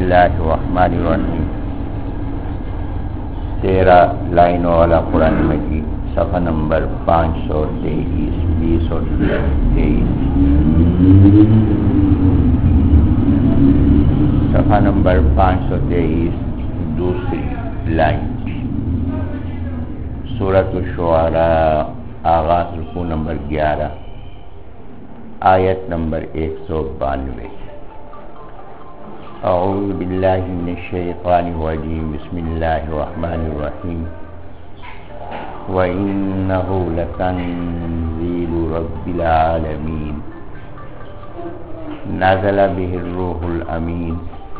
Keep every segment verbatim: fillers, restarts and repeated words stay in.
اللہ الرحمن الرحیم. تیرہ لائنوں والا قرآن مجید، صفحہ نمبر پانچ سو تیئیس بیس اور تیئیس. صفحہ نمبر پانچ سو تیئیس، دوسری لائن، سورۃ الشعراء، آغاز رکوع نمبر گیارہ، آیت نمبر ایک سو بانوے. اعوذ باللہ من الشیطان الرجیم، بسم اللہ الرحمن الرحیم. وَإِنَّهُ لَتَنزِيلُ رَبِّ الْعَالَمِينَ نزل به الروح الأمين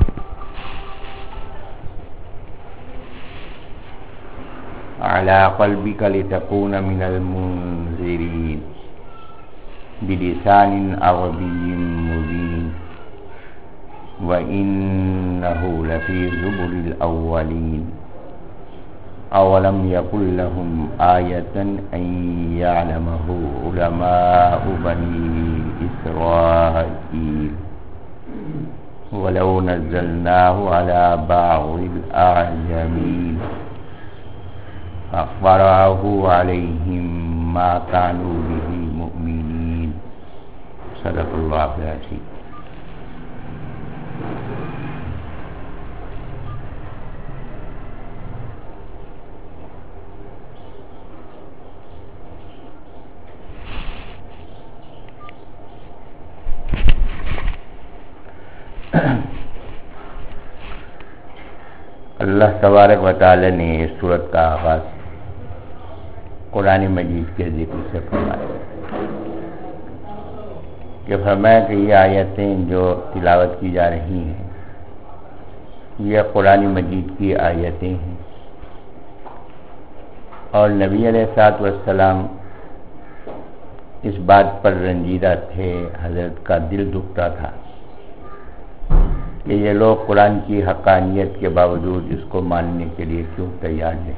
على قلبك لتكون من المنذرين بلسان عربي مبين وَإِنَّهُ لَفِي زُبُرِ الْأَوَّلِينَ أَوَلَمْ يَكُنْ لَهُمْ آيَةً أَنْ يَعْلَمَهُ عُلَمَاءُ بَنِي إِسْرَائِيلَ وَلَوْ نَزَّلْنَاهُ عَلَى بَعْضِ الْأَعْجَمِينَ فَقَرَأَهُ عَلَيْهِمْ مَا كَانُوا بِهِ مُؤْمِنِينَ. صدق اللہ العظیم. اللہ تبارک و تعالی نے اس سورت کا آغاز قرآن مجید کے ذکر سے فرمایا کہ فرمایا کہ یہ آیتیں جو تلاوت کی جا رہی ہیں یہ قرآن مجید کی آیتیں ہیں، اور نبی علیہ الصلوۃ والسلام اس بات پر رنجیدہ تھے، حضرت کا دل دکھتا تھا کہ یہ لوگ قرآن کی حقانیت کے باوجود اس کو ماننے کے لیے کیوں تیار ہیں.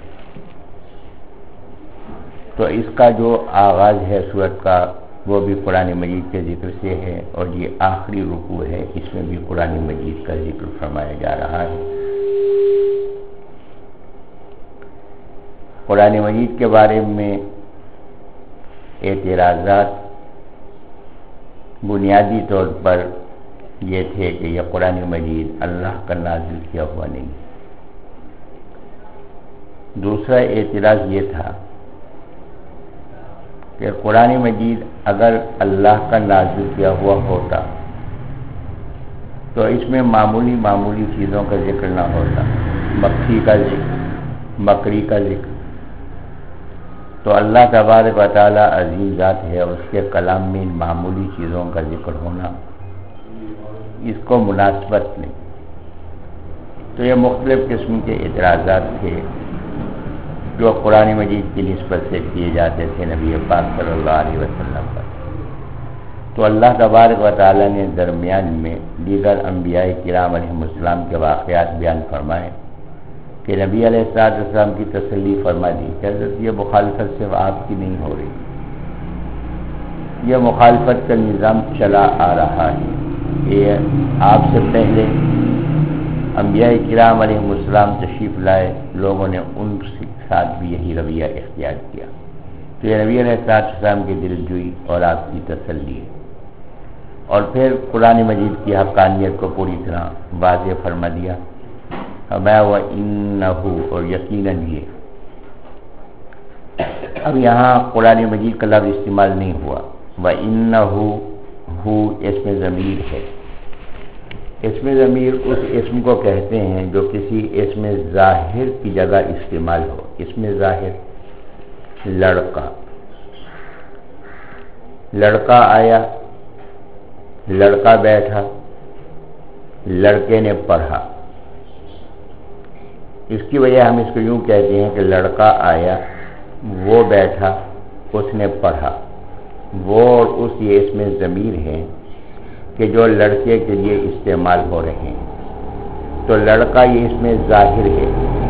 تو اس کا جو آغاز ہے سورت کا وہ بھی قرآن مجید کے ذکر سے ہے، اور یہ آخری رکوع ہے، اس میں بھی قرآن مجید کا ذکر فرمایا جا رہا ہے. قرآن مجید کے بارے میں اعتراضات بنیادی طور پر یہ تھے کہ یہ قرآن مجید اللہ کا نازل کیا ہوا نہیں. دوسرا اعتراض یہ تھا کہ قرآن مجید اگر اللہ کا نازل کیا ہوا ہوتا تو اس میں معمولی معمولی چیزوں کا ذکر نہ ہوتا، مکھی کا ذکر، مکری کا ذکر. تو اللہ تبارک و تعالی عظیم ذات ہے، اور اس کے کلام میں ان معمولی چیزوں کا ذکر ہونا اس کو مناسبت نہیں. تو یہ مختلف قسم کے اعتراضات تھے جو قرآن مجید کی نسبت سے کیے جاتے تھے نبی پاک صلی اللہ علیہ وسلم پر. تو اللہ تبارک و تعالی نے درمیان میں دیگر انبیاء کرام علیہ السلام کے واقعات بیان فرمائے کہ نبی علیہ السلام کی تسلی فرما دی کہ حضرت یہ مخالفت صرف آپ کی نہیں ہو رہی، یہ مخالفت کا نظام چلا آ رہا ہے. یہ آپ سے پہلے انبیاء کرام علیہ السلام تشریف لائے، لوگوں نے ان کے ساتھ بھی یہی رویہ اختیار کیا. تو یہ نبی علیہ السلام کی دل جوئی اور آپ کی تسلی ہے. اور پھر قرآن مجید کی حقانیت کو پوری طرح واضح فرما دیا. ہمیں وہ انَّهُ، اور یقیناً یہ. اب یہاں قرآن مجید کا لفظ استعمال نہیں ہوا. وَإِنَّهُ ہو اسم ضمیر ہے. اسم ضمیر اس اسم کو کہتے ہیں جو کسی اسم ظاہر کی جگہ استعمال ہو. اسم ظاہر، لڑکا، لڑکا آیا، لڑکا بیٹھا، لڑکے نے پڑھا. اس کی وجہ ہم اس کو یوں کہتے ہیں کہ لڑکا آیا، وہ بیٹھا، اس نے پڑھا. وہ اور اس یہ اس میں ضمیر ہیں کہ جو لڑکے کے لیے استعمال ہو رہے ہیں. تو لڑکا یہ اس میں ظاہر ہے،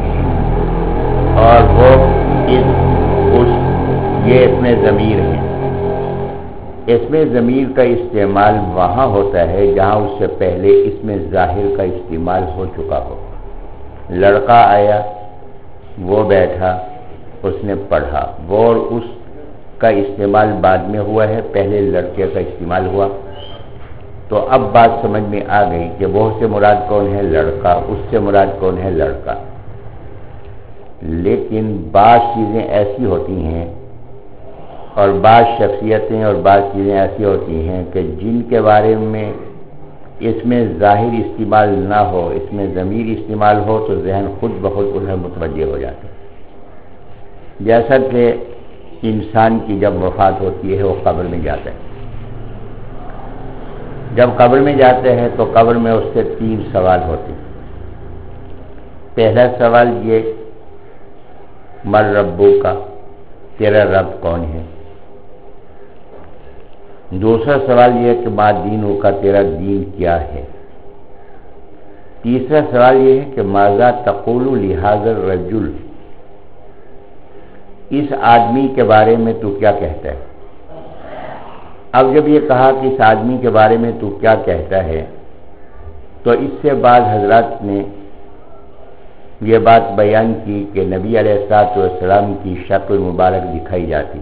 اور وہ اس, اس یہ اس میں ضمیر ہے. اس میں ضمیر کا استعمال وہاں ہوتا ہے جہاں اس سے پہلے اس میں ظاہر کا استعمال ہو چکا ہو. لڑکا آیا، وہ بیٹھا، اس نے پڑھا، وہ اور اس کا استعمال بعد میں ہوا ہے، پہلے لڑکے کا استعمال ہوا. تو اب بات سمجھ میں آ گئی کہ وہ سے مراد کون ہے؟ لڑکا. اس سے مراد کون ہے؟ لڑکا. لیکن بعض چیزیں ایسی ہوتی ہیں اور بعض شخصیتیں اور بعض چیزیں ایسی ہوتی ہیں کہ جن کے بارے میں اس میں ظاہر استعمال نہ ہو، اس میں ضمیر استعمال ہو تو ذہن خود بخود انہیں متوجہ ہو جاتا ہے. جیسا کہ انسان کی جب وفات ہوتی ہے وہ قبر میں جاتا ہے. جب قبر میں جاتے ہیں تو قبر میں اس سے تین سوال ہوتے ہیں. پہلا سوال یہ مر ربو کا، تیرا رب کون ہے. دوسرا سوال یہ کہ ما دینوں کا، تیرا دین کیا ہے. تیسرا سوال یہ ہے کہ ماذا تقول لہذا الرجل، اس آدمی کے بارے میں تو کیا کہتا ہے. اب جب یہ کہا کہ اس آدمی کے بارے میں تو کیا کہتا ہے تو اس سے بعض حضرات نے یہ بات بیان کی کہ نبی علیہ الصلوۃ والسلام کی شکل مبارک دکھائی جاتی،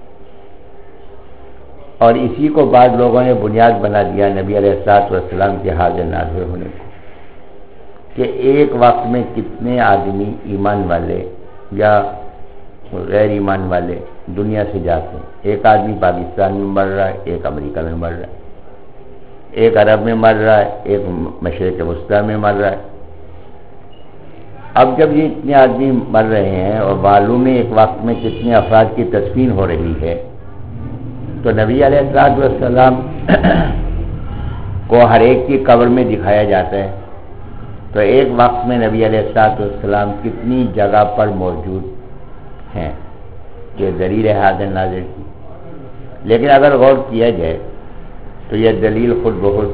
اور اسی کو بعض لوگوں نے بنیاد بنا دیا نبی علیہ الصلوۃ والسلام کے حاضر ناظر ہونے کو، کہ ایک وقت میں کتنے آدمی ایمان والے یا غیر ایمان والے دنیا سے جاتے ہیں. ایک آدمی پاکستان میں مر رہا ہے، ایک امریکہ میں مر رہا ہے، ایک عرب میں مر رہا ہے، ایک مشرق وسطیٰ میں مر رہا ہے. اب جب یہ اتنے آدمی مر رہے ہیں اور معلوم میں ایک وقت میں کتنے افراد کی تدفین ہو رہی ہے، تو نبی علیہ الصلوۃ والسلام کو ہر ایک کی قبر میں دکھایا جاتا ہے. تو ایک وقت میں نبی علیہ الصلوۃ والسلام کتنی جگہ پر موجود ہیں، یہ دلیل ہے حاضر ناظر کی. لیکن اگر غور کیا جائے تو یہ دلیل خود بخود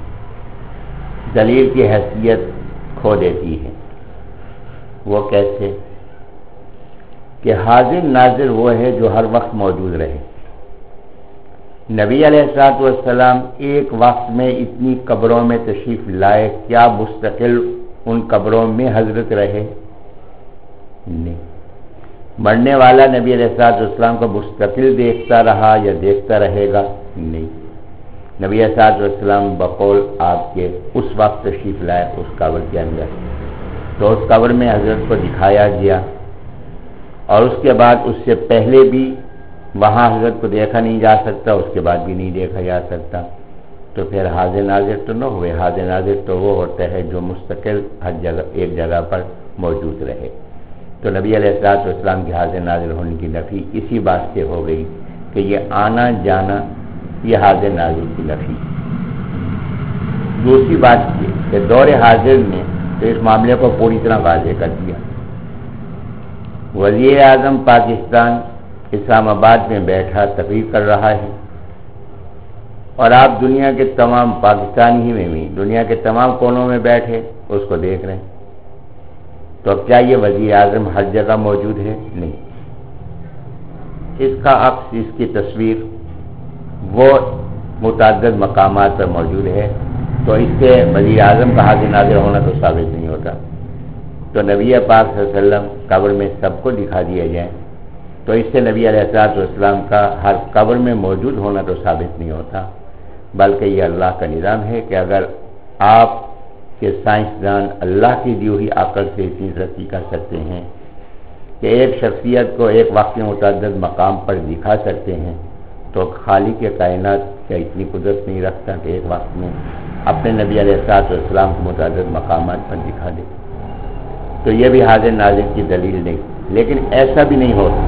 دلیل کی حیثیت کھو دیتی ہے. وہ کیسے؟ کہ حاضر ناظر وہ ہے جو ہر وقت موجود رہے. نبی علیہ الصلوۃ والسلام ایک وقت میں اتنی قبروں میں تشریف لائے، کیا مستقل ان قبروں میں حضرت رہے؟ نہیں. مرنے والا نبی علیہ الصلوۃ والسلام کو مستقل دیکھتا رہا یا دیکھتا رہے گا؟ نہیں. نبی علیہ الصلوۃ والسلام بقول آپ کے اس وقت تشریف لائے اس قبر کے اندر، تو اس قبر میں حضرت کو دکھایا گیا، اور اس کے بعد اس سے پہلے بھی وہاں حضرت کو دیکھا نہیں جا سکتا، اس کے بعد بھی نہیں دیکھا جا سکتا. تو پھر حاضر ناظر تو نہ ہوئے. حاضر ناظر تو وہ ہوتا ہے جو مستقل ہر جگہ ایک جگہ پر موجود رہے. تو نبی علیہ الصلوۃ والسلام کے حاضر ناظر ہونے کی نفی اسی بات سے ہو گئی کہ یہ آنا جانا یہ حاضر ناظر کی نفی. دوسری بات یہ کہ دور حاضر نے تو اس معاملے کو پوری طرح واضح کر دیا. وزیر اعظم پاکستان اسلام آباد میں بیٹھا تقریر کر رہا ہے، اور آپ دنیا کے تمام پاکستان ہی میں بھی دنیا کے تمام کونوں میں بیٹھے اس کو دیکھ رہے ہیں. تو اب کیا یہ وزیر اعظم ہر جگہ موجود ہے؟ نہیں. اس کا عکس، اس کی تصویر وہ متعدد مقامات پر موجود ہے. تو اس سے وزیر اعظم کا حاضر ناظر ہونا تو ثابت نہیں ہوتا. تو نبی پاک صلی اللہ علیہ وسلم قبر میں سب کو دکھا دیا جائے تو اس سے نبی علیہ الصلوۃ والسلام کا ہر قبر میں موجود ہونا تو ثابت نہیں ہوتا، بلکہ یہ اللہ کا نظام ہے کہ اگر آپ کے سائنسدان اللہ کی دی ہوئی عقل سے اتنی ترقی کر سکتے ہیں کہ ایک شخصیت کو ایک وقت میں متعدد مقام پر دکھا سکتے ہیں، تو خالق کائنات کیا اتنی قدرت نہیں رکھتا کہ ایک وقت میں اپنے نبی علیہ الصلوۃ والسلام کو متعدد مقامات پر دکھا دے. تو یہ بھی حاضر ناظر کی دلیل نہیں. لیکن ایسا بھی نہیں ہوتا.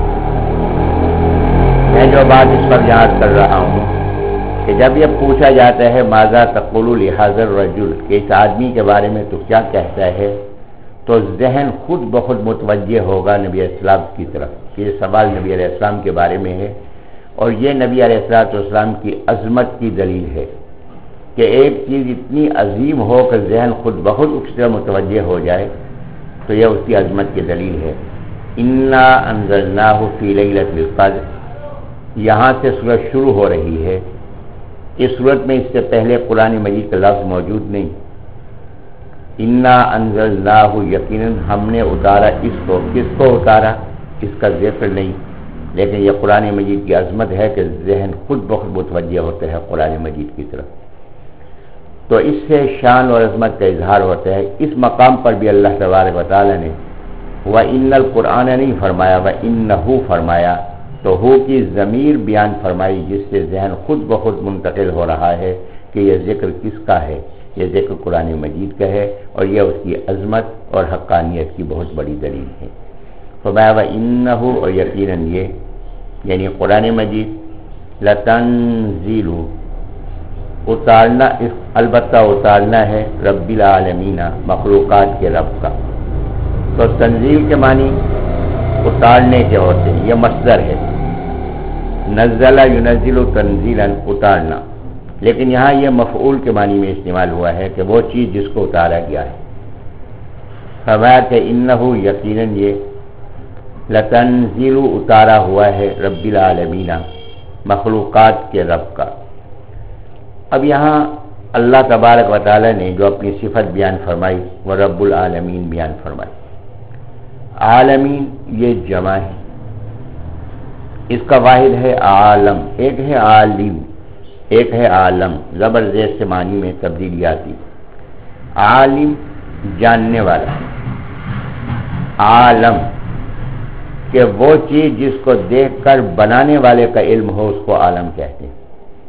میں جو بات اس پر یاد کر رہا ہوں کہ جب یہ پوچھا جاتا ہے ماذا تقول لہذا الرجل، کہ اس آدمی کے بارے میں تو کیا کہتا ہے، تو ذہن خود بخود متوجہ ہوگا نبی علیہ السلام کی طرف کہ یہ سوال نبی علیہ السلام کے بارے میں ہے. اور یہ نبی علیہ السلام کی عظمت کی دلیل ہے کہ ایک چیز اتنی عظیم ہو کہ ذہن خود بخود اس طرح متوجہ ہو جائے، تو یہ اس کی عظمت کی دلیل ہے. انا انزلناہ فی لیلۃ القدر، یہاں سے سورج شروع ہو رہی ہے اس صورت میں اس سے پہلے قرآن مجید کا لفظ موجود نہیں. انا انزلناہ یقیناً ہم نے اتارا اس کو. کس کو اتارا اس کا ذکر نہیں، لیکن یہ قرآن مجید کی عظمت ہے کہ ذہن خود بخود متوجہ ہوتے ہیں قرآن مجید کی طرف. تو اس سے شان اور عظمت کا اظہار ہوتا ہے. اس مقام پر بھی اللہ تبارک و تعالی نے وَإِنَّ الْقُرْآنَ نہیں فرمایا، وَإِنَّهُ فرمایا، تو ہو کی ضمیر بیان فرمائی، جس سے ذہن خود بخود منتقل ہو رہا ہے کہ یہ ذکر کس کا ہے. یہ ذکر قرآن مجید کا ہے اور یہ اس کی عظمت اور حقانیت کی بہت بڑی دلیل ہے. فرمایا وَإِنَّهُ، اور یقیناً یہ یعنی قرآن مجید لَتَنزِيلُ اتارنا، البتہ اتارنا ہے رب العالمین مخلوقات کے رب کا. تو تنزیل کے معنی اتارنے کے ہوتے ہیں، یہ مصدر ہے. نزل ینزل تنزیلا اتارنا، لیکن یہاں یہ مفعول کے معنی میں استعمال ہوا ہے کہ وہ چیز جس کو اتارا گیا ہے. فرمایا کہ انہ یقیناً یہ لتنزیل اتارا ہوا ہے رب العالمین مخلوقات کے رب کا. اب یہاں اللہ تبارک و تعالی نے جو اپنی صفت بیان فرمائی وہ رب العالمین بیان فرمائی. عالمین یہ جمع ہے، اس کا واحد ہے عالم. ایک ہے عالم، ایک ہے عالم. زبر زیر سے معنی میں تبدیلی آتی. عالم جاننے والا، عالم کہ وہ چیز جس کو دیکھ کر بنانے والے کا علم ہو اس کو عالم کہتے ہیں.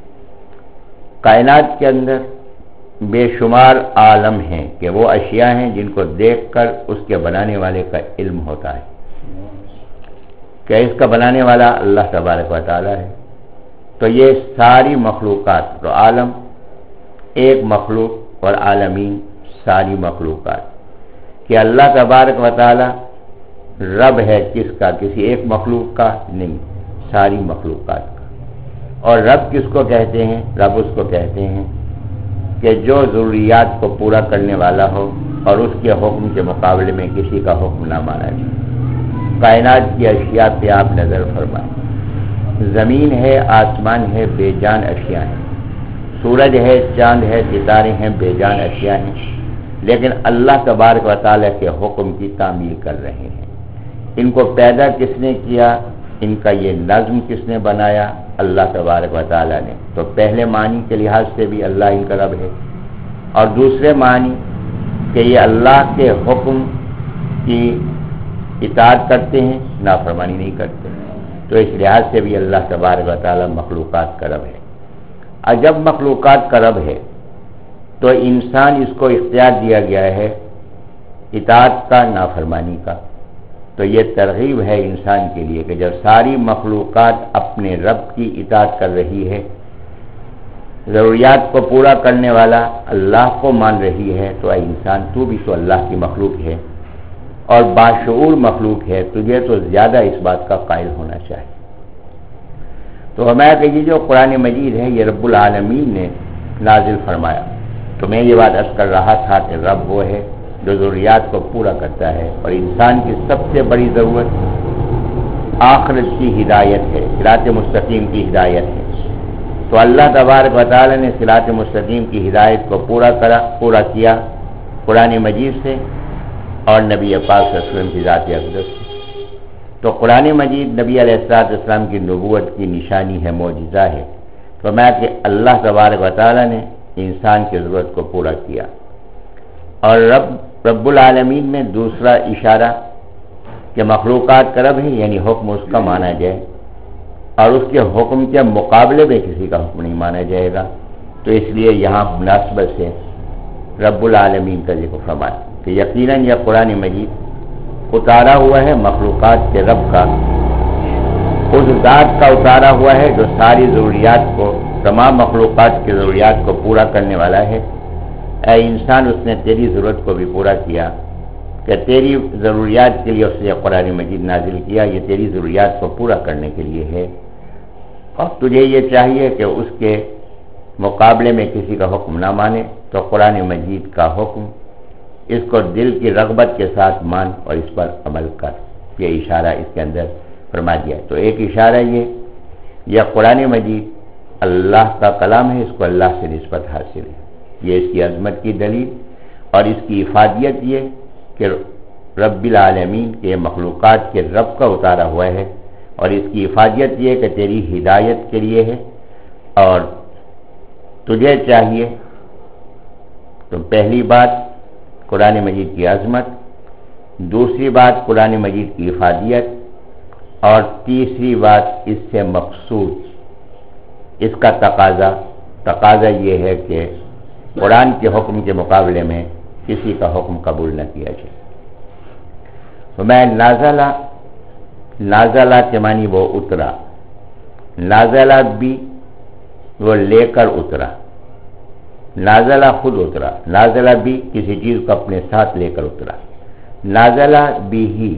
کائنات کے اندر بے شمار عالم ہیں کہ وہ اشیاء ہیں جن کو دیکھ کر اس کے بنانے والے کا علم ہوتا ہے کہ اس کا بنانے والا اللہ تبارک و تعالی ہے. تو یہ ساری مخلوقات، تو عالم ایک مخلوق اور عالمین ساری مخلوقات، کہ اللہ تبارک و تعالی رب ہے کس کا؟ کسی ایک مخلوق کا نہیں، ساری مخلوقات کا. اور رب کس کو کہتے ہیں؟ رب اس کو کہتے ہیں کہ جو ضروریات کو پورا کرنے والا ہو اور اس کے حکم کے مقابلے میں کسی کا حکم نہ مانا جائے. کائنات کی اشیاء پہ آپ نظر فرمائیں. زمین ہے، آسمان ہے، بے جان اشیاء ہیں. سورج ہے، چاند ہے، ستارے ہیں، بے جان اشیاء ہیں، لیکن اللہ تبارک و تعالی کے حکم کی تعمیل کر رہے ہیں. ان کو پیدا کس نے کیا؟ ان کا یہ نظم کس نے بنایا؟ اللہ تبارک و تعالی نے. تو پہلے معنی کے لحاظ سے بھی اللہ ان کا رب ہے، اور دوسرے معنی کہ یہ اللہ کے حکم کی اطاعت کرتے ہیں، نافرمانی نہیں کرتے. تو اس لحاظ سے بھی اللہ تبارک و تعالی مخلوقات کا رب ہے. اور جب مخلوقات کا رب ہے تو انسان اس کو اختیار دیا گیا ہے اطاعت کا، نافرمانی کا. تو یہ ترغیب ہے انسان کے لیے کہ جب ساری مخلوقات اپنے رب کی اطاعت کر رہی ہے، ضروریات کو پورا کرنے والا اللہ کو مان رہی ہے، تو اے انسان تو بھی تو اللہ کی مخلوق ہے اور باشعور مخلوق ہے، تجھے تو زیادہ اس بات کا قائل ہونا چاہیے. تو ہمارا کہ یہ جو قرآن مجید ہے یہ رب العالمین نے نازل فرمایا. تو میں یہ بات عرض کر رہا تھا کہ رب وہ ہے جو ضروریات کو پورا کرتا ہے، اور انسان کی سب سے بڑی ضرورت آخرت کی ہدایت ہے، صراط مستقیم کی ہدایت ہے. تو اللہ تبارک و تعالی نے صراط مستقیم کی ہدایت کو پورا کرا پورا کیا قرآن مجید سے اور نبی پاک صلی اللہ علیہ وسلم کی ذات اقدس سے. تو قرآن مجید نبی علیہ الصلوۃ والسلام کی نبوت کی نشانی ہے، معجزہ ہے. تو میں کہ اللہ تبارک و تعالی نے انسان کی ضرورت کو پورا کیا. اور رب رب العالمین میں دوسرا اشارہ کہ مخلوقات کا رب ہے، یعنی حکم اس کا مانا جائے اور اس کے حکم کے مقابلے میں کسی کا حکم نہیں مانا جائے گا. تو اس لیے یہاں مناسبت سے رب العالمین کا ذکر فرمایا کہ یقیناً یہ قرآن مجید اتارا ہوا ہے مخلوقات کے رب کا، اس ذات کا اتارا ہوا ہے جو ساری ضروریات کو، تمام مخلوقات کی ضروریات کو پورا کرنے والا ہے. اے انسان اس نے تیری ضرورت کو بھی پورا کیا کہ تیری ضروریات کے لیے اس نے قرآن مجید نازل کیا. یہ تیری ضروریات کو پورا کرنے کے لیے ہے، اور تجھے یہ چاہیے کہ اس کے مقابلے میں کسی کا حکم نہ مانے. تو قرآن مجید کا حکم اس کو دل کی رغبت کے ساتھ مان اور اس پر عمل کر. یہ اشارہ اس کے اندر فرما دیا. تو ایک اشارہ یہ یہ قرآن مجید اللہ کا کلام ہے، اس کو اللہ سے نسبت حاصل ہے. یہ اس کی عظمت کی دلیل اور اس کی افادیت یہ کہ رب العالمین کے مخلوقات کے رب کا اتارا ہوا ہے، اور اس کی افادیت یہ کہ تیری ہدایت کے لیے ہے اور تجھے چاہیے. تو پہلی بات قرآن مجید کی عظمت، دوسری بات قرآن مجید کی افادیت، اور تیسری بات اس سے مقصود، اس کا تقاضا تقاضا یہ ہے کہ قرآن کے حکم کے مقابلے میں کسی کا حکم قبول نہ کیا جائے. تو میں نازلہ نازلہ کے معنی وہ اترا، نازلہ بھی وہ لے کر اترا، نازلہ خود اترا، نازلہ بھی کسی چیز کو اپنے ساتھ لے کر اترا. نازلہ بھی ہی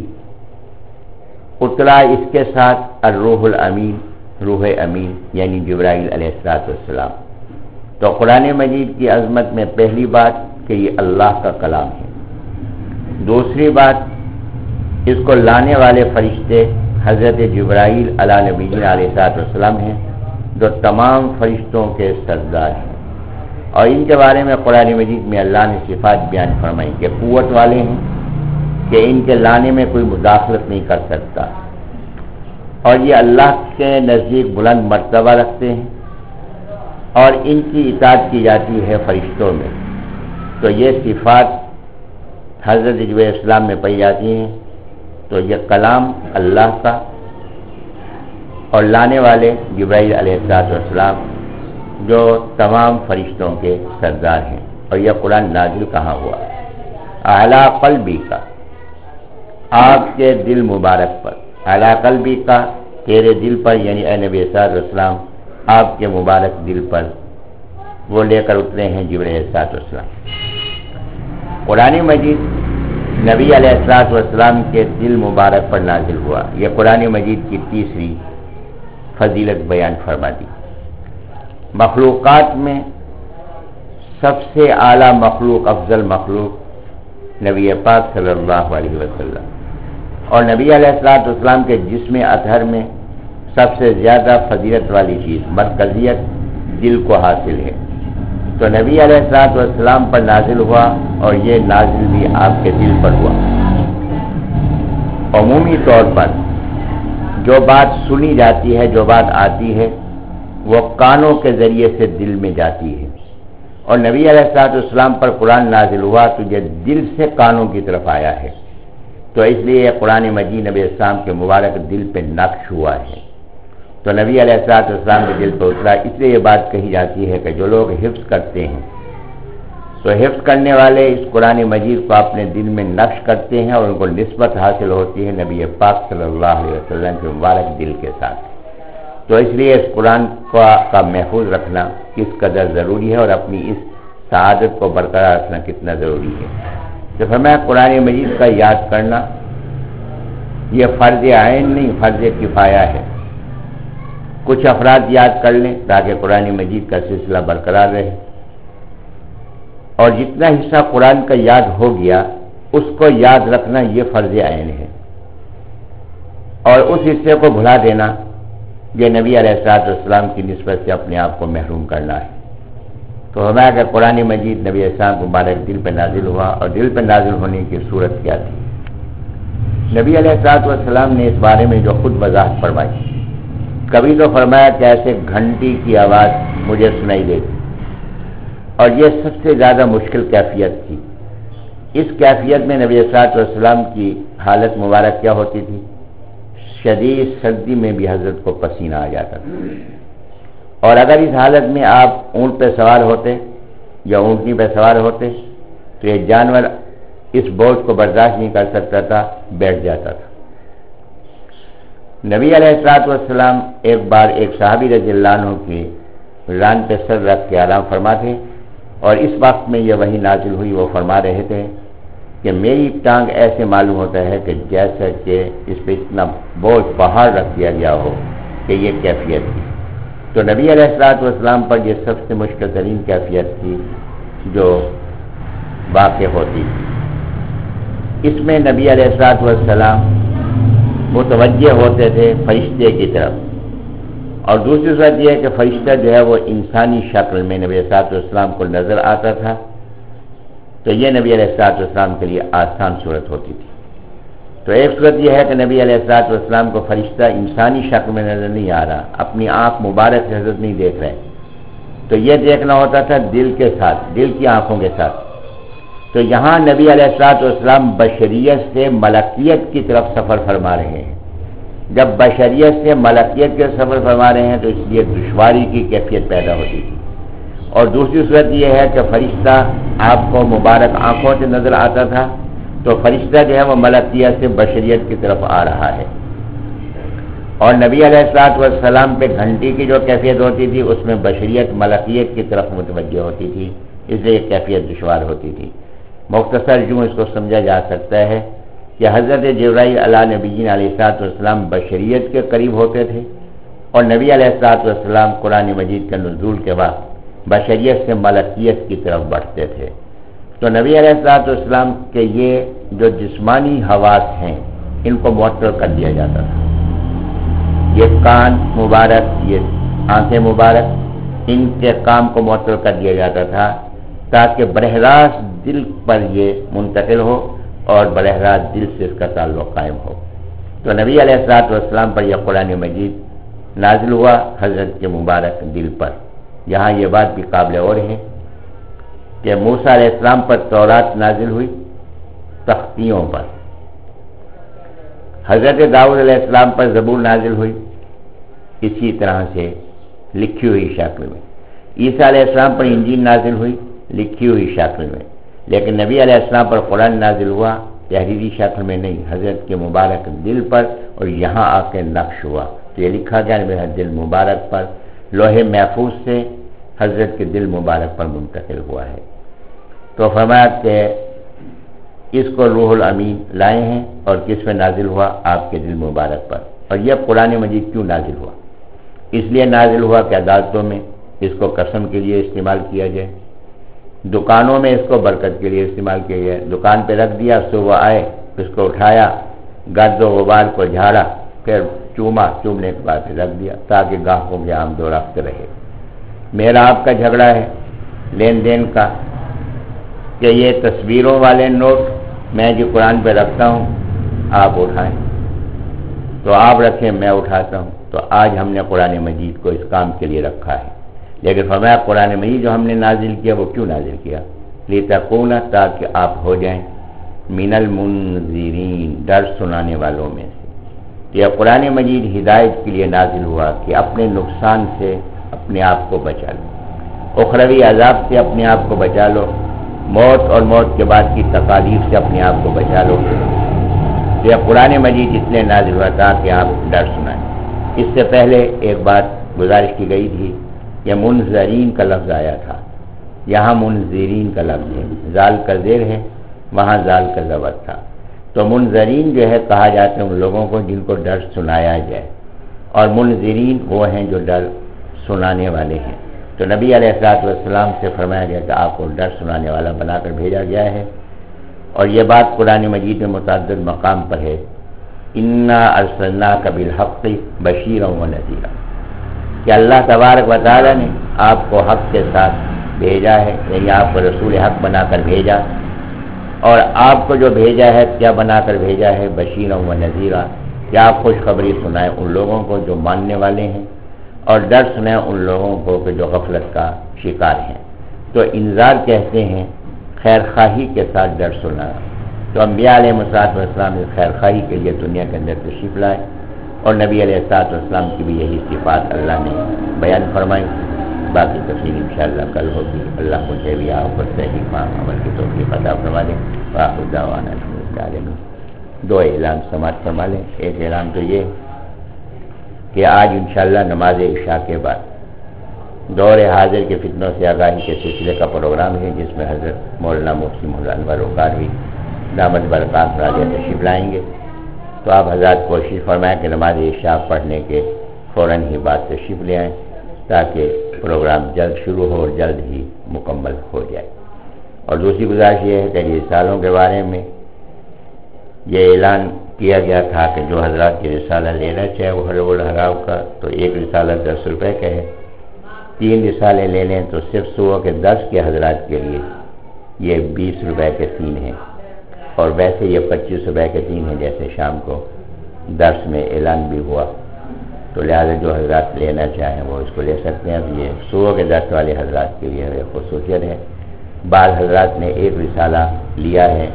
اترا اس کے ساتھ الروح الامین، روح امین یعنی جبرائیل علیہ الصلوۃ والسلام. تو قرآن مجید کی عظمت میں پہلی بات کہ یہ اللہ کا کلام ہے. دوسری بات اس کو لانے والے فرشتے حضرت جبرائیل علیہ نبی علیہ الصلوۃ والسلام ہیں، جو تمام فرشتوں کے سردار ہیں. اور ان کے بارے میں قرآن مجید میں اللہ نے صفات بیان فرمائی کہ قوت والے ہیں، کہ ان کے لانے میں کوئی مداخلت نہیں کر سکتا، اور یہ اللہ کے نزدیک بلند مرتبہ رکھتے ہیں، اور ان کی اطاعت کی جاتی ہے فرشتوں میں. تو یہ صفات حضرت جبرائیل علیہ السلام میں پائی جاتی ہیں. تو یہ کلام اللہ کا اور لانے والے جبرائیل علیہ السلام جو تمام فرشتوں کے سردار ہیں. اور یہ قرآن نازل کہاں ہوا؟ اعلیٰ قلبی کا، آپ کے دل مبارک پر. اعلیٰ قلبی کا تیرے دل پر، یعنی اے نبی صلی اللہ علیہ وسلم آپ کے مبارک دل پر وہ لے کر اترے ہیں جبرائیل علیہ السلام. قرآن مجید نبی علیہ الصلوۃ والسلام کے دل مبارک پر نازل ہوا. یہ قرآن مجید کی تیسری فضیلت بیان فرما دی. مخلوقات میں سب سے اعلیٰ مخلوق، افضل مخلوق نبی پاک صلی اللہ علیہ وسلم، اور نبی علیہ الصلوۃ والسلام کے جسم اطہر میں سب سے زیادہ فضیلت والی چیز مرکزیت دل کو حاصل ہے. تو نبی علیہ الصلوۃ والسلام پر نازل ہوا، اور یہ نازل بھی آپ کے دل پر ہوا. عمومی طور پر جو بات سنی جاتی ہے، جو بات آتی ہے، وہ کانوں کے ذریعے سے دل میں جاتی ہے، اور نبی علیہ الصلوۃ والسلام پر قرآن نازل ہوا تو یہ دل سے کانوں کی طرف آیا ہے. تو اس لیے یہ قرآن مجید نبی السلام کے مبارک دل پہ نقش ہوا ہے. تو نبی علیہ الصلوۃ والسلام کے دل پہ اترا. اس لیے یہ بات کہی جاتی ہے کہ جو لوگ حفظ کرتے ہیں تو حفظ کرنے والے اس قرآن مجید کو اپنے دل میں نقش کرتے ہیں، اور ان کو نسبت حاصل ہوتی ہے نبی پاک صلی اللہ علیہ وسلم کے مبارک دل کے ساتھ. تو اس لیے اس قرآن کا, کا محفوظ رکھنا کس قدر ضروری ہے، اور اپنی اس سعادت کو برقرار رکھنا کتنا ضروری ہے. تو فرمایا قرآن مجید کا یاد کرنا یہ فرض عین نہیں، فرض کفایہ ہے. کچھ افراد یاد کر لیں تاکہ قرآن مجید کا سلسلہ برقرار رہے، اور جتنا حصہ قرآن کا یاد ہو گیا اس کو یاد رکھنا یہ فرض عین ہے، اور اس حصے کو بھلا دینا یہ نبی علیہ الصلوۃ والسلام کی نسبت سے اپنے آپ کو محروم کرنا ہے. تو ہمارا کہ قرآن مجید نبی علیہ السلام کو مبارک دل پہ نازل ہوا، اور دل پہ نازل ہونے کی صورت کیا تھی؟ نبی علیہ الصلوۃ والسلام نے اس بارے میں جو خود وضاحت فرمائی. کبھی تو فرمایا کہ ایسے گھنٹی کی آواز مجھے سنائی دیتی، اور یہ سب سے زیادہ مشکل کیفیت تھی. اس کیفیت میں نبی صلی اللہ علیہ وسلم کی حالت مبارک کیا ہوتی تھی؟ شدید سردی میں بھی حضرت کو پسینہ آ جاتا تھا، اور اگر اس حالت میں آپ اونٹ پہ سوار ہوتے یا اونٹنی پہ سوار ہوتے تو یہ جانور اس بوجھ کو برداشت نہیں کر سکتا تھا، بیٹھ جاتا تھا. نبی علیہ الصلوۃ والسلام ایک بار ایک صحابی رضی اللہ عنہ کی ران پہ سر رکھ کے آرام فرما تھے، اور اس وقت میں یہ وحی نازل ہوئی. وہ فرما رہے تھے کہ میری ٹانگ ایسے معلوم ہوتا ہے کہ جیسا کہ اس پہ اتنا بوجھ پہاڑ رکھ دیا گیا ہو، کہ یہ کیفیت تھی. تو نبی علیہ الصلوۃ والسلام پر یہ سب سے مشکل ترین کیفیت تھی جو واقع ہوتی تھی. اس میں نبی علیہ الصلوۃ والسلام متوجہ ہوتے تھے فرشتے کی طرف، اور دوسری صورت یہ ہے کہ فرشتہ جو ہے وہ انسانی شکل میں نبی علیہ الصلوۃ والسلام کو نظر آتا تھا، تو یہ نبی علیہ الصلوۃ والسلام کے لیے آسان صورت ہوتی تھی۔ تو ایک صورت یہ ہے کہ نبی علیہ الصلوۃ والسلام کو فرشتہ انسانی شکل میں نظر نہیں آ رہا، اپنی آنکھ مبارک سے حضرت نہیں دیکھ رہے، تو یہ دیکھنا ہوتا تھا دل کے ساتھ، دل کی آنکھوں کے ساتھ۔ تو یہاں نبی علیہ الصلوۃ والسلام بشریت سے ملکیت کی طرف سفر فرما رہے ہیں۔ جب بشریت سے ملکیت کے سفر فرما رہے ہیں تو اس لیے دشواری کی کیفیت پیدا ہوتی تھی۔ اور دوسری صورت یہ ہے کہ فرشتہ آپ کو مبارک آنکھوں سے نظر آتا تھا، تو فرشتہ جو ہے وہ ملکیت سے بشریت کی طرف آ رہا ہے۔ اور نبی علیہ الصلوۃ والسلام پہ گھنٹی کی جو کیفیت ہوتی تھی اس میں بشریت ملکیت کی طرف متوجہ ہوتی تھی، اس لیے یہ کیفیت دشوار ہوتی تھی۔ مختصر یوں اس کو سمجھا جا سکتا ہے کہ حضرت جبرائیل علیہ نبیین علیہ الصلوۃ والسلام بشریت کے قریب ہوتے تھے، اور نبی علیہ الصلوۃ والسلام قرآن مجید کے نزول کے بعد بشریت سے ملکیت کی طرف بڑھتے تھے۔ تو نبی علیہ الصلوۃ والسلام کے یہ جو جسمانی حواس ہیں ان کو معطل کر دیا جاتا تھا، یہ کان مبارک، یہ آنکھیں مبارک، ان کے کام کو معطل کر دیا جاتا تھا تاکہ براہ راست دل پر یہ منتقل ہو اور براہ راست دل سے اس کا تعلق قائم ہو۔ تو نبی علیہ الصلوۃ والسلام پر یہ قرآن مجید نازل ہوا حضرت کے مبارک دل پر۔ یہاں یہ بات بھی قابل غور ہے کہ موسیٰ علیہ السلام پر تورات نازل ہوئی تختیوں پر، حضرت داؤد علیہ السلام پر زبور نازل ہوئی اسی طرح سے لکھی ہوئی شکل میں، عیسیٰ علیہ السلام پر انجیل نازل ہوئی لکھی ہوئی شکل میں، لیکن نبی علیہ السلام پر قرآن نازل ہوا تحریری شکل میں نہیں، حضرت کے مبارک دل پر، اور یہاں آ کے نقش ہوا۔ تو یہ لکھا گیا نبی دل مبارک پر، لوح محفوظ سے حضرت کے دل مبارک پر منتقل ہوا ہے۔ تو فرمایا کہ اس کو روح الامین لائے ہیں، اور کس پہ نازل ہوا؟ آپ کے دل مبارک پر۔ اور یہ قرآن مجید کیوں نازل ہوا؟ اس لیے نازل ہوا کہ عدالتوں میں اس کو قسم کے لیے استعمال کیا جائے، دکانوں میں اس کو برکت کے لیے استعمال کیا جائے، دکان پہ رکھ دیا، صبح آئے اس کو اٹھایا، گرد و غبار کو جھاڑا، پھر چوما، چومنے کے بعد پھر رکھ دیا تاکہ گاہکوں کے آمد و رفت رہے۔ میرا آپ کا جھگڑا ہے لین دین کا کہ یہ تصویروں والے نوٹ میں جو قرآن پہ رکھتا ہوں آپ اٹھائیں، تو آپ رکھیں میں اٹھاتا ہوں۔ تو آج ہم نے قرآن مجید کو اس کام کے لیے رکھا ہے، لیکن فرمایا قرآن مجید جو ہم نے نازل کیا وہ کیوں نازل کیا؟ لِتَكُونَ، تاکہ آپ ہو جائیں من المنذرین، ڈر سنانے والوں میں سے۔ یہ قرآن مجید ہدایت کے لیے نازل ہوا کہ اپنے نقصان سے اپنے آپ کو بچا لو، اخروی عذاب سے اپنے آپ کو بچا لو، موت اور موت کے بعد کی تکالیف سے اپنے آپ کو بچا لو۔ یہ قرآن مجید اس لیے نازل ہوا تھا کہ آپ ڈر سنائیں۔ اس سے پہلے ایک بات گزارش کی گئی تھی، یہ منذرین کا لفظ آیا تھا، یہاں منذرین کا لفظ ہے، زال کا زیر ہے، وہاں زال کا زبر تھا۔ تو منذرین جو ہے کہا جاتا ہے ان لوگوں کو جن کو ڈر سنایا جائے، اور منذرین وہ ہیں جو ڈر سنانے والے ہیں۔ تو نبی علیہ الصلوۃ والسلام سے فرمایا گیا کہ آپ کو ڈر سنانے والا بنا کر بھیجا گیا ہے۔ اور یہ بات قرآن مجید میں متعدد مقام پر ہے، انا ارسلناک بالحق بشیرا ونذیرا، کہ اللہ تبارک و تعالیٰ نے آپ کو حق کے ساتھ بھیجا ہے، یعنی آپ کو رسول حق بنا کر بھیجا، اور آپ کو جو بھیجا ہے کیا بنا کر بھیجا ہے؟ بشیرا ونذیرا، کہ آپ خوشخبری سنائیں ان لوگوں کو جو ماننے والے ہیں، اور ڈر سنائیں ان لوگوں کو کہ جو غفلت کا شکار ہیں۔ تو انذار کہتے ہیں خیر خواہی کے ساتھ ڈر سنانا۔ تو انبیاء علیہ الصلوۃ والسلام اس خیر خواہی کے لیے دنیا کے اندر تشریف لائے، اور نبی علیہ الصلوۃ والسلام کی بھی یہی صفات اللہ نے بیان فرمائی۔ باقی تفصیل انشاءاللہ کل ہوگی۔ اللہ مجھے بھی آپ پر صحیح فہم عمل کی توفیق عطا فرما دے۔ وآخر دعوانا الحمد للہ العالمین۔ دو اعلان سماعت فرما لیں۔ ایک اعلان تو یہ کہ آج انشاءاللہ نماز عشاء کے بعد دور حاضر کے فتنوں سے آگاہی کے سلسلے کا پروگرام ہے، جس میں حضرت مولانا مفتی مولانا انور اوقاروی دامت برکات راجہ تشریف لائیں گے۔ تو آپ حضرات کوشش فرمائیں کہ نماز عشاء پڑھنے کے فوراً ہی بعد تشریف لے آئیں تاکہ پروگرام جلد شروع ہو اور جلد ہی مکمل ہو جائے۔ اور دوسری گزارش یہ ہے کہ رسالوں کے بارے میں یہ اعلان کیا گیا تھا کہ جو حضرات یہ رسالہ لینا چاہے وہ حلق الحرام کا تو ایک رسالہ دس روپے کا ہے، تین رسالے لے لیں تو صرف صبح کے دس کے حضرات کے لیے یہ بیس روپے کے تین ہیں، اور ویسے یہ پچیس روپے کے تین ہیں جیسے شام کو درس میں اعلان بھی ہوا، تو لہٰذا جو حضرات لینا چاہیں وہ اس کو لے سکتے ہیں۔ اب یہ صبح کے درس والے حضرات کے لیے خصوصیت ہے، بعض حضرات نے ایک رسالہ لیا ہے،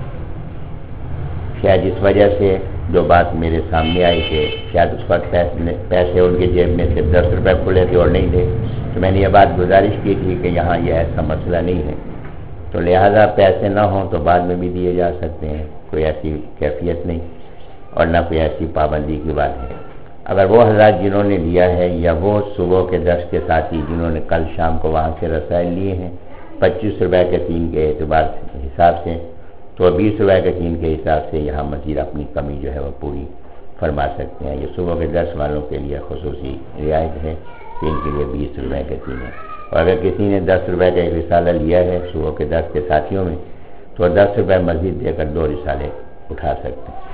شاید اس وجہ سے جو بات میرے سامنے آئی کہ شاید اس وقت پیسے پیسے ان کے جیب میں صرف دس روپے کھلے تھے اور نہیں تھے، تو میں نے یہ بات گزارش کی تھی کہ یہاں یہ ایسا مسئلہ نہیں ہے، تو لہذا پیسے نہ ہوں تو بعد میں بھی دیے جا سکتے ہیں، کوئی ایسی کیفیت نہیں اور نہ کوئی ایسی پابندی کی بات ہے۔ اگر وہ حضرات جنہوں نے لیا ہے یا وہ صبح کے درس کے ساتھی جنہوں نے کل شام کو وہاں سے رسائل لیے ہیں پچیس روپے کے تین کے اعتبار حساب سے، تو بیس روپے کے تین کے حساب سے یہاں مزید اپنی کمی جو ہے وہ پوری فرما سکتے ہیں۔ یہ صبح کے درس والوں کے لیے خصوصی رعایت ہے کہ ان کے لیے بیس روپے کے تین ہے، اور اگر کسی نے دس روپے کا ایک رسالہ لیا ہے صبح کے درس کے ساتھیوں میں تو دس روپے مزید دے کر دو رسالے اٹھا سکتے ہیں۔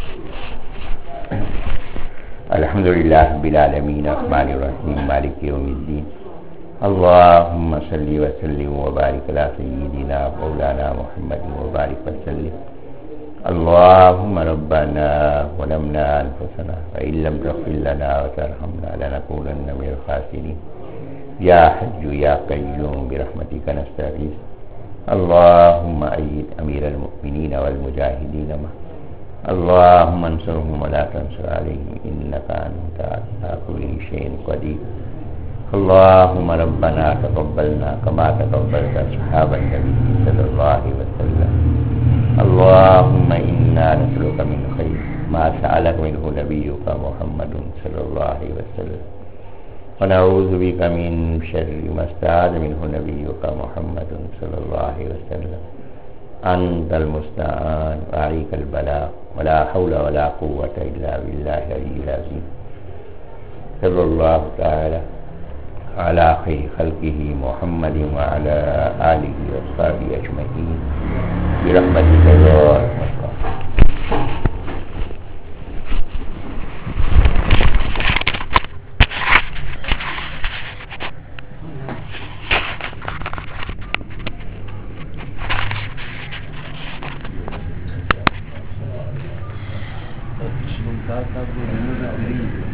الحمدللہ رب العالمین الرحمن الرحیم مالک یوم الدین، اللہم صلی وسلم وبارک علی سیدنا مولانا محمد وبارک وسلم۔ اللہم ربنا ظلمنا انفسنا وإن لم تغفر لنا وترحمنا لنکونن من الخاسرین، یا حی یا قیوم برحمتک نستغیث۔ اللہم اید امیر المؤمنین والمجاہدین معه، اللہم انصرهم ولا تنصر علیہم انک انت علی کل شیء قدیر۔ اللہم ربنا تقبلنا کما تقبلت اصحاب النبی صلی اللہ علیہ وسلم۔ اللہم انا نسألک من خیر ما سألک منہ نبیک محمد صلی اللہ علیہ وسلم، ونعوذ بک من شر ما استعاذ منہ نبیک محمد صلی اللہ علیہ وسلم۔ انت المستعان وعلیک البلاغ ولا حول ولا قوة الا باللہ العلی العظیم۔ صلی اللہ تعالی علی خیر خلقہ محمد وعلی آلہ وصحبہ اجمعین برحمتک یا ارحم الراحمین۔ صاحب کو